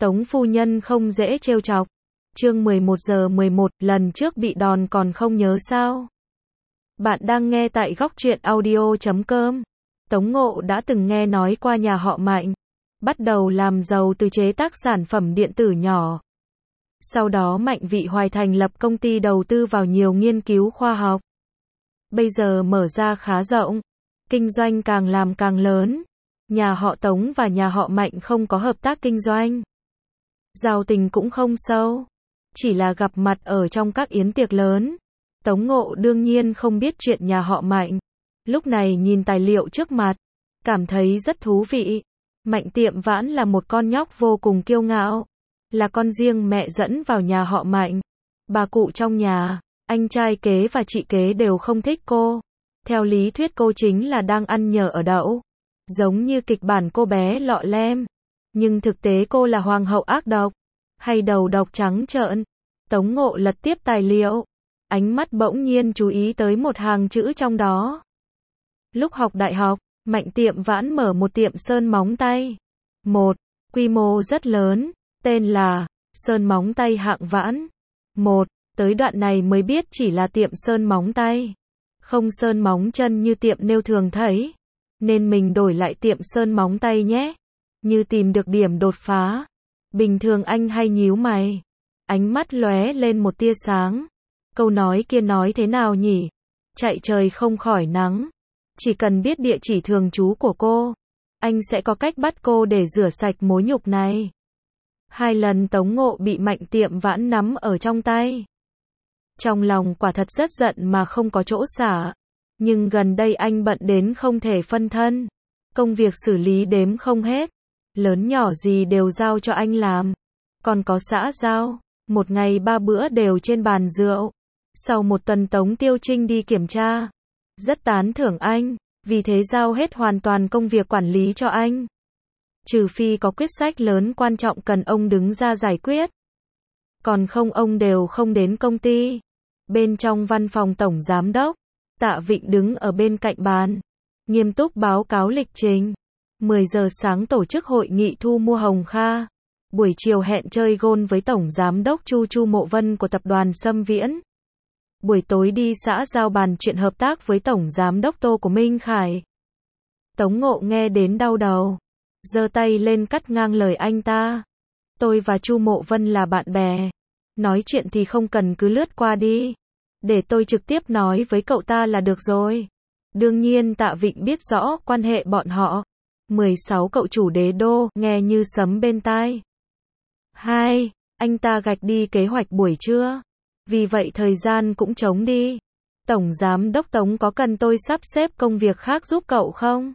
Tống phu nhân không dễ trêu chọc. Chương 11:11, lần trước bị đòn còn không nhớ sao? Bạn đang nghe tại góc truyện audio.com. Tống Ngộ đã từng nghe nói qua nhà họ Mạnh, bắt đầu làm giàu từ chế tác sản phẩm điện tử nhỏ. Sau đó Mạnh Vị Hoài thành lập công ty đầu tư vào nhiều nghiên cứu khoa học. Bây giờ mở ra khá rộng, kinh doanh càng làm càng lớn. Nhà họ Tống và nhà họ Mạnh không có hợp tác kinh doanh. Giao tình cũng không sâu, chỉ là gặp mặt ở trong các yến tiệc lớn. Tống Ngộ đương nhiên không biết chuyện nhà họ Mạnh. Lúc này nhìn tài liệu trước mặt, cảm thấy rất thú vị. Mạnh Tiệm Vãn là một con nhóc vô cùng kiêu ngạo, là con riêng mẹ dẫn vào nhà họ Mạnh. Bà cụ trong nhà, anh trai kế và chị kế đều không thích cô. Theo lý thuyết cô chính là đang ăn nhờ ở đậu, giống như kịch bản cô bé Lọ Lem. Nhưng thực tế cô là hoàng hậu ác độc, hay đầu độc trắng trợn. Tống Ngộ lật tiếp tài liệu, ánh mắt bỗng nhiên chú ý tới một hàng chữ trong đó. Lúc học đại học, Mạnh Tiệm Vãn mở một tiệm sơn móng tay. Quy mô rất lớn, tên là Sơn Móng Tay Hạng Vãn. Tới đoạn này mới biết chỉ là tiệm sơn móng tay, không sơn móng chân như tiệm nêu thường thấy. Nên mình đổi lại tiệm sơn móng tay nhé. Như tìm được điểm đột phá. Bình thường anh hay nhíu mày. Ánh mắt lóe lên một tia sáng. Câu nói kia nói thế nào nhỉ? Chạy trời không khỏi nắng. Chỉ cần biết địa chỉ thường trú của cô, anh sẽ có cách bắt cô để rửa sạch mối nhục này. 2 lần Tống Ngộ bị Mạnh Tiệm Vãn nắm ở trong tay. Trong lòng quả thật rất giận mà không có chỗ xả. Nhưng gần đây anh bận đến không thể phân thân. Công việc xử lý đếm không hết. Lớn nhỏ gì đều giao cho anh làm. Còn có xã giao, một ngày 3 bữa đều trên bàn rượu. Sau một tuần Tống Tiêu Trinh đi kiểm tra, rất tán thưởng anh, vì thế giao hết hoàn toàn công việc quản lý cho anh. Trừ phi có quyết sách lớn quan trọng cần ông đứng ra giải quyết. Còn không ông đều không đến công ty. Bên trong văn phòng tổng giám đốc, Tạ Vịnh đứng ở bên cạnh bàn, nghiêm túc báo cáo lịch trình. 10 giờ sáng tổ chức hội nghị thu mua Hồng Kha. Buổi chiều hẹn chơi golf với tổng giám đốc Chu Mộ Vân của tập đoàn Sâm Viễn. Buổi tối đi xã giao bàn chuyện hợp tác với tổng giám đốc Tô của Minh Khải. Tống Ngộ nghe đến đau đầu, giơ tay lên cắt ngang lời anh ta. Tôi và Chu Mộ Vân là bạn bè, nói chuyện thì không cần cứ lướt qua đi, để tôi trực tiếp nói với cậu ta là được rồi. Đương nhiên Tạ Vịnh biết rõ quan hệ bọn họ. 16 cậu chủ đế đô, nghe như sấm bên tai. Anh ta gạch đi kế hoạch buổi trưa. Vì vậy thời gian cũng trống đi. Tổng giám đốc Tống có cần tôi sắp xếp công việc khác giúp cậu không?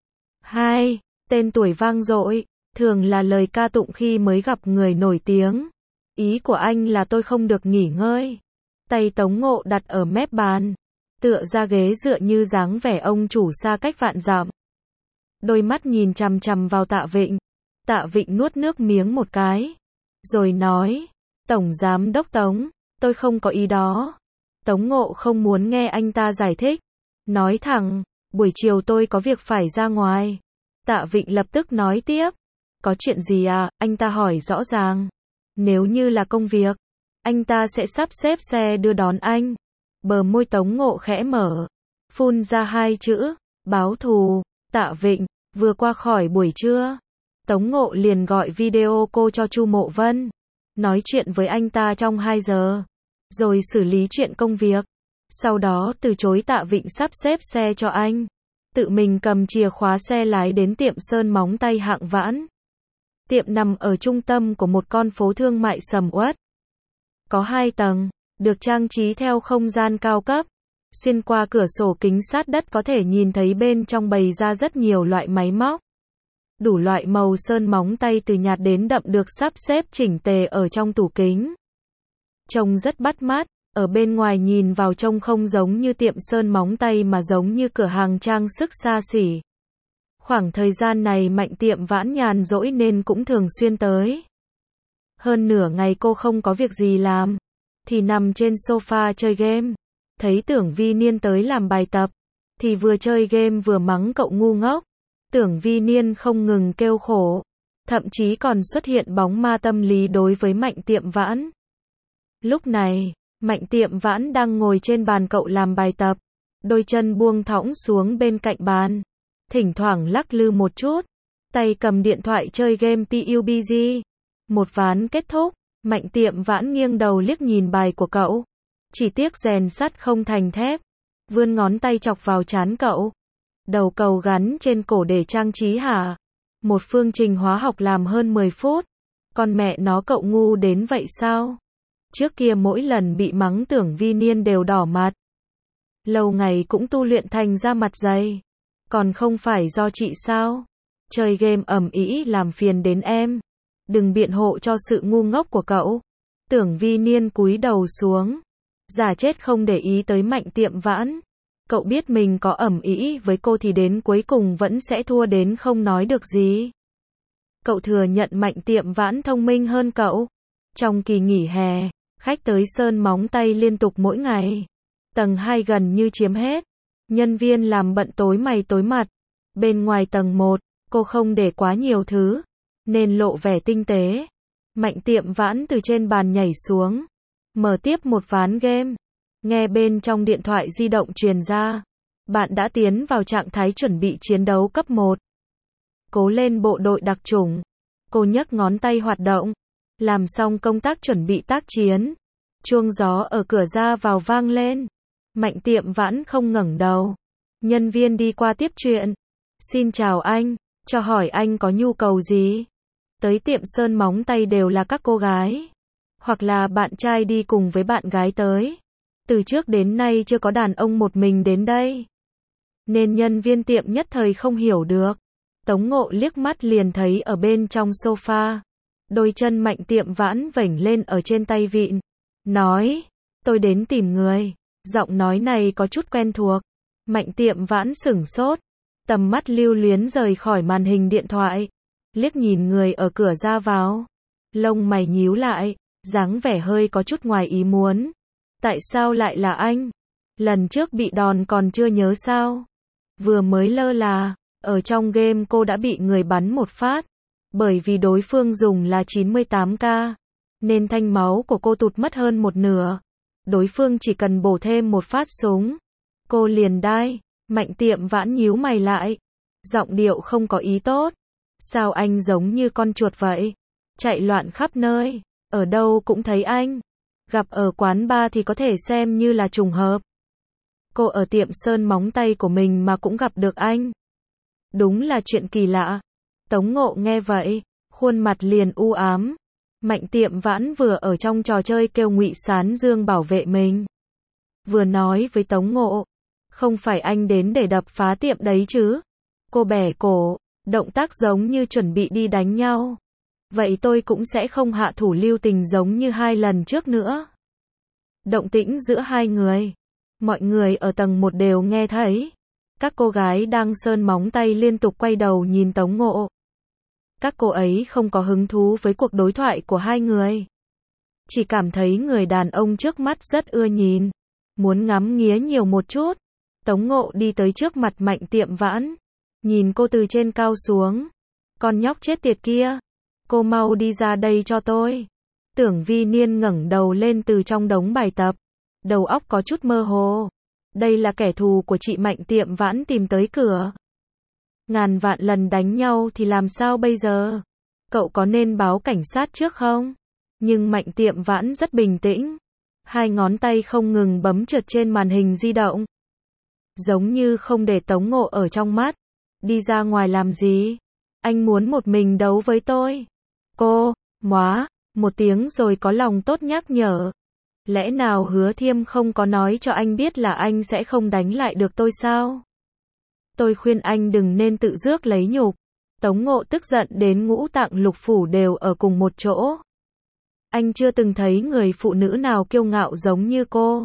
Tên tuổi vang dội, thường là lời ca tụng khi mới gặp người nổi tiếng. Ý của anh là tôi không được nghỉ ngơi. Tay Tống Ngộ đặt ở mép bàn, tựa ra ghế dựa như dáng vẻ ông chủ xa cách vạn dặm. Đôi mắt nhìn chằm chằm vào Tạ Vịnh. Tạ Vịnh nuốt nước miếng một cái, rồi nói, Tổng giám đốc Tống, tôi không có ý đó. Tống Ngộ không muốn nghe anh ta giải thích, nói thẳng, buổi chiều tôi có việc phải ra ngoài. Tạ Vịnh lập tức nói tiếp, có chuyện gì à, anh ta hỏi rõ ràng. Nếu như là công việc, anh ta sẽ sắp xếp xe đưa đón anh. Bờ môi Tống Ngộ khẽ mở, phun ra 2 chữ, báo thù. Tạ Vịnh, vừa qua khỏi buổi trưa, Tống Ngộ liền gọi video cô cho Chu Mộ Vân, nói chuyện với anh ta trong 2 giờ, rồi xử lý chuyện công việc. Sau đó từ chối Tạ Vịnh sắp xếp xe cho anh, tự mình cầm chìa khóa xe lái đến tiệm sơn móng tay Hạng Vãn. Tiệm nằm ở trung tâm của một con phố thương mại sầm uất. Có 2 tầng, được trang trí theo không gian cao cấp. Xuyên qua cửa sổ kính sát đất có thể nhìn thấy bên trong bày ra rất nhiều loại máy móc. Đủ loại màu sơn móng tay từ nhạt đến đậm được sắp xếp chỉnh tề ở trong tủ kính. Trông rất bắt mắt, ở bên ngoài nhìn vào trông không giống như tiệm sơn móng tay mà giống như cửa hàng trang sức xa xỉ. Khoảng thời gian này Mạnh Tiệm Vãn nhàn rỗi nên cũng thường xuyên tới. Hơn nửa ngày cô không có việc gì làm, thì nằm trên sofa chơi game. Thấy Tưởng Vi Niên tới làm bài tập, thì vừa chơi game vừa mắng cậu ngu ngốc. Tưởng Vi Niên không ngừng kêu khổ. thậm chí còn xuất hiện bóng ma tâm lý đối với Mạnh Tiệm Vãn. Lúc này, Mạnh Tiệm Vãn đang ngồi trên bàn cậu làm bài tập, đôi chân buông thõng xuống bên cạnh bàn, thỉnh thoảng lắc lư một chút, tay cầm điện thoại chơi game PUBG. Một ván kết thúc, Mạnh Tiệm Vãn nghiêng đầu liếc nhìn bài của cậu, chỉ tiếc rèn sắt không thành thép, vươn ngón tay chọc vào trán cậu. Đầu cầu gắn trên cổ để trang trí hả? Một phương trình hóa học làm hơn 10 phút. Con mẹ nó cậu ngu đến vậy sao? Trước kia mỗi lần bị mắng Tưởng Vi Niên đều đỏ mặt. Lâu ngày cũng tu luyện thành ra mặt dày. Còn không phải do chị sao? Chơi game ầm ĩ làm phiền đến em. Đừng biện hộ cho sự ngu ngốc của cậu. Tưởng Vi Niên cúi đầu xuống, giả chết không để ý tới Mạnh Tiệm Vãn. Cậu biết mình có ầm ĩ với cô thì đến cuối cùng vẫn sẽ thua đến không nói được gì. Cậu thừa nhận Mạnh Tiệm Vãn thông minh hơn cậu. Trong kỳ nghỉ hè, khách tới sơn móng tay liên tục mỗi ngày. Tầng 2 gần như chiếm hết. Nhân viên làm bận tối mày tối mặt. Bên ngoài tầng 1, cô không để quá nhiều thứ, nên lộ vẻ tinh tế. Mạnh Tiệm Vãn từ trên bàn nhảy xuống, mở tiếp một ván game. Nghe bên trong điện thoại di động truyền ra, bạn đã tiến vào trạng thái chuẩn bị chiến đấu cấp 1. Cố lên bộ đội đặc chủng. Cô nhấc ngón tay hoạt động, làm xong công tác chuẩn bị tác chiến. Chuông gió ở cửa ra vào vang lên. Mạnh Tiệm Vãn không ngẩng đầu. Nhân viên đi qua tiếp chuyện. Xin chào anh, cho hỏi anh có nhu cầu gì? Tới tiệm sơn móng tay đều là các cô gái, hoặc là bạn trai đi cùng với bạn gái tới. Từ trước đến nay chưa có đàn ông một mình đến đây, nên nhân viên tiệm nhất thời không hiểu được. Tống Ngộ liếc mắt liền thấy ở bên trong sofa, đôi chân Mạnh Tiệm Vãn vểnh lên ở trên tay vịn, nói, tôi đến tìm người. Giọng nói này có chút quen thuộc. Mạnh Tiệm Vãn sửng sốt, tầm mắt lưu luyến rời khỏi màn hình điện thoại, liếc nhìn người ở cửa ra vào, lông mày nhíu lại, dáng vẻ hơi có chút ngoài ý muốn. Tại sao lại là anh? Lần trước bị đòn còn chưa nhớ sao? Vừa mới lơ là, ở trong game cô đã bị người bắn một phát, bởi vì đối phương dùng là 98k, nên thanh máu của cô tụt mất hơn một nửa. Đối phương chỉ cần bổ thêm một phát súng, cô liền đai. Mạnh Tiệm Vãn nhíu mày lại, giọng điệu không có ý tốt. Sao anh giống như con chuột vậy? Chạy loạn khắp nơi, ở đâu cũng thấy anh. Gặp ở quán bar thì có thể xem như là trùng hợp. Cô ở tiệm sơn móng tay của mình mà cũng gặp được anh. Đúng là chuyện kỳ lạ. Tống Ngộ nghe vậy, khuôn mặt liền u ám. Mạnh Tiệm Vãn vừa ở trong trò chơi kêu Ngụy Sán Dương bảo vệ mình, vừa nói với Tống Ngộ, không phải anh đến để đập phá tiệm đấy chứ? Cô bẻ cổ, động tác giống như chuẩn bị đi đánh nhau. Vậy tôi cũng sẽ không hạ thủ lưu tình giống như 2 lần trước nữa. Động tĩnh giữa hai người, mọi người ở tầng 1 đều nghe thấy. Các cô gái đang sơn móng tay liên tục quay đầu nhìn Tống Ngộ. Các cô ấy không có hứng thú với cuộc đối thoại của hai người, chỉ cảm thấy người đàn ông trước mắt rất ưa nhìn, muốn ngắm nghía nhiều một chút. Tống Ngộ đi tới trước mặt Mạnh Tiệm Vãn, nhìn cô từ trên cao xuống. Con nhóc chết tiệt kia, cô mau đi ra đây cho tôi. Tưởng Vi Niên ngẩng đầu lên từ trong đống bài tập, đầu óc có chút mơ hồ. Đây là kẻ thù của chị Mạnh Tiệm Vãn tìm tới cửa. Ngàn vạn lần đánh nhau thì làm sao bây giờ? Cậu có nên báo cảnh sát trước không? Nhưng Mạnh Tiệm Vãn rất bình tĩnh, hai ngón tay không ngừng bấm trượt trên màn hình di động, giống như không để Tống Ngộ ở trong mắt. Đi ra ngoài làm gì? Anh muốn một mình đấu với tôi. Cô, móa, một tiếng rồi có lòng tốt nhắc nhở. Lẽ nào Hứa Thiêm không có nói cho anh biết là anh sẽ không đánh lại được tôi sao? Tôi khuyên anh đừng nên tự rước lấy nhục. Tống Ngộ tức giận đến ngũ tạng lục phủ đều ở cùng một chỗ. Anh chưa từng thấy người phụ nữ nào kiêu ngạo giống như cô.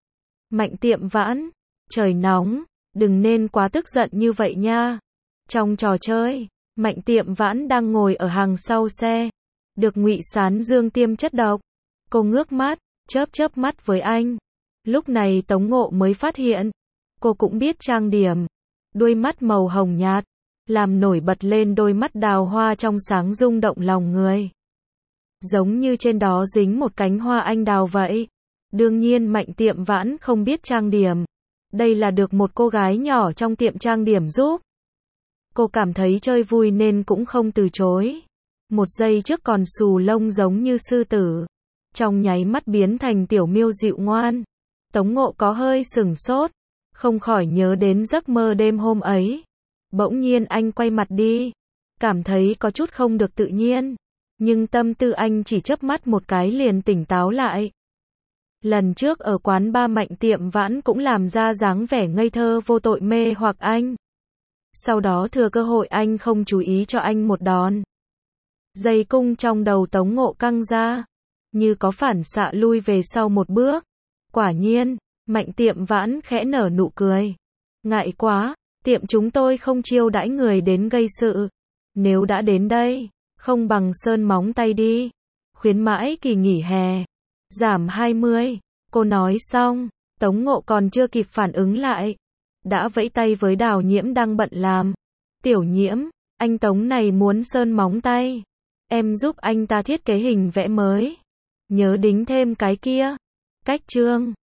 Mạnh Tiệm Vãn, trời nóng, đừng nên quá tức giận như vậy nha. Trong trò chơi, Mạnh Tiệm Vãn đang ngồi ở hàng sau xe, được Ngụy Sán Dương tiêm chất độc. Cô ngước mắt, chớp mắt với anh. Lúc này Tống Ngộ mới phát hiện, cô cũng biết trang điểm. Đuôi mắt màu hồng nhạt, làm nổi bật lên đôi mắt đào hoa trong sáng rung động lòng người. Giống như trên đó dính một cánh hoa anh đào vậy. Đương nhiên Mạnh Tiệm Vãn không biết trang điểm. Đây là được một cô gái nhỏ trong tiệm trang điểm giúp. Cô cảm thấy chơi vui nên cũng không từ chối. Một giây trước còn xù lông giống như sư tử, trong nháy mắt biến thành tiểu miêu dịu ngoan. Tống Ngộ có hơi sửng sốt, không khỏi nhớ đến giấc mơ đêm hôm ấy. Bỗng nhiên anh quay mặt đi, cảm thấy có chút không được tự nhiên, nhưng tâm tư anh chỉ chớp mắt một cái liền tỉnh táo lại. Lần trước ở quán ba Mạnh Tiệm Vãn cũng làm ra dáng vẻ ngây thơ vô tội mê hoặc anh. Sau đó thừa cơ hội anh không chú ý cho anh một đòn. Dây cung trong đầu Tống Ngộ căng ra, như có phản xạ lui về sau một bước. Quả nhiên, Mạnh Tiệm Vãn khẽ nở nụ cười. Ngại quá, tiệm chúng tôi không chiêu đãi người đến gây sự. Nếu đã đến đây, không bằng sơn móng tay đi. Khuyến mãi kỳ nghỉ hè. Giảm 20. Cô nói xong, Tống Ngộ còn chưa kịp phản ứng lại, đã vẫy tay với Đào Nhiễm đang bận làm. Tiểu Nhiễm, anh Tống này muốn sơn móng tay. Em giúp anh ta thiết kế hình vẽ mới. Nhớ đính thêm cái kia. Cách chương.